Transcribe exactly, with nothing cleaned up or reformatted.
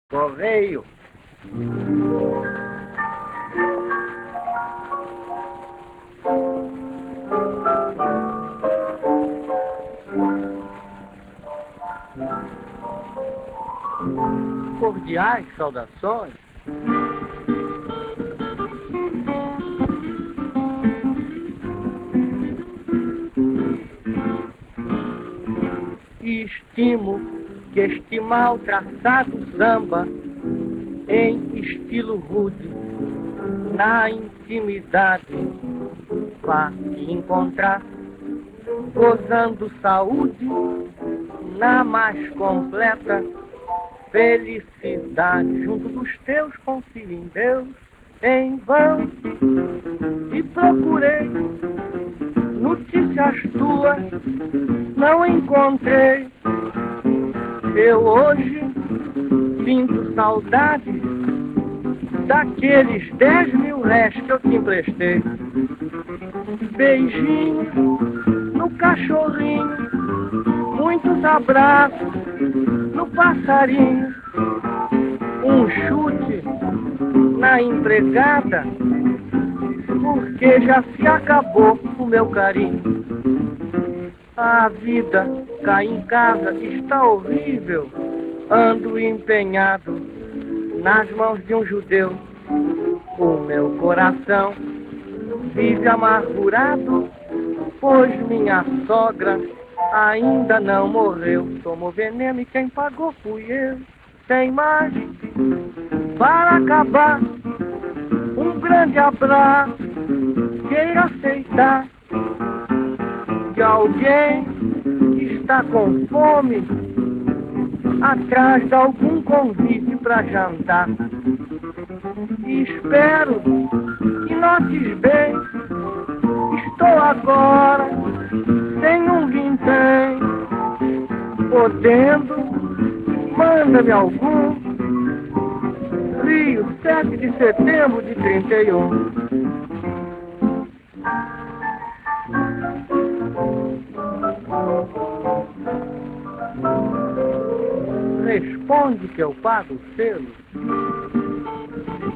Correio. Cordiais saudações. E estimo que este mal traçado samba, em estilo rude, na intimidade, vá se encontrar, gozando saúde, na mais completa felicidade, junto dos teus confio em Deus, em vão, e procurei notícias tuas, não encontrei. Eu hoje sinto saudade daqueles dez mil réis que eu te emprestei. Beijinho no cachorrinho, muitos abraços no passarinho, um chute na empregada, porque já se acabou o meu carinho. A vida cá em casa está horrível, ando empenhado nas mãos de um judeu. O meu coração vive amargurado, pois minha sogra ainda não morreu. Tomou veneno e quem pagou fui eu. Tem mais, para acabar, um grande abraço, queira aceitar que alguém está com fome atrás de algum convite para jantar. E espero que notes bem, estou agora sem um vintém, podendo, manda-me algum. Rio, sete de setembro de trinta e um. Responde que eu pago o selo.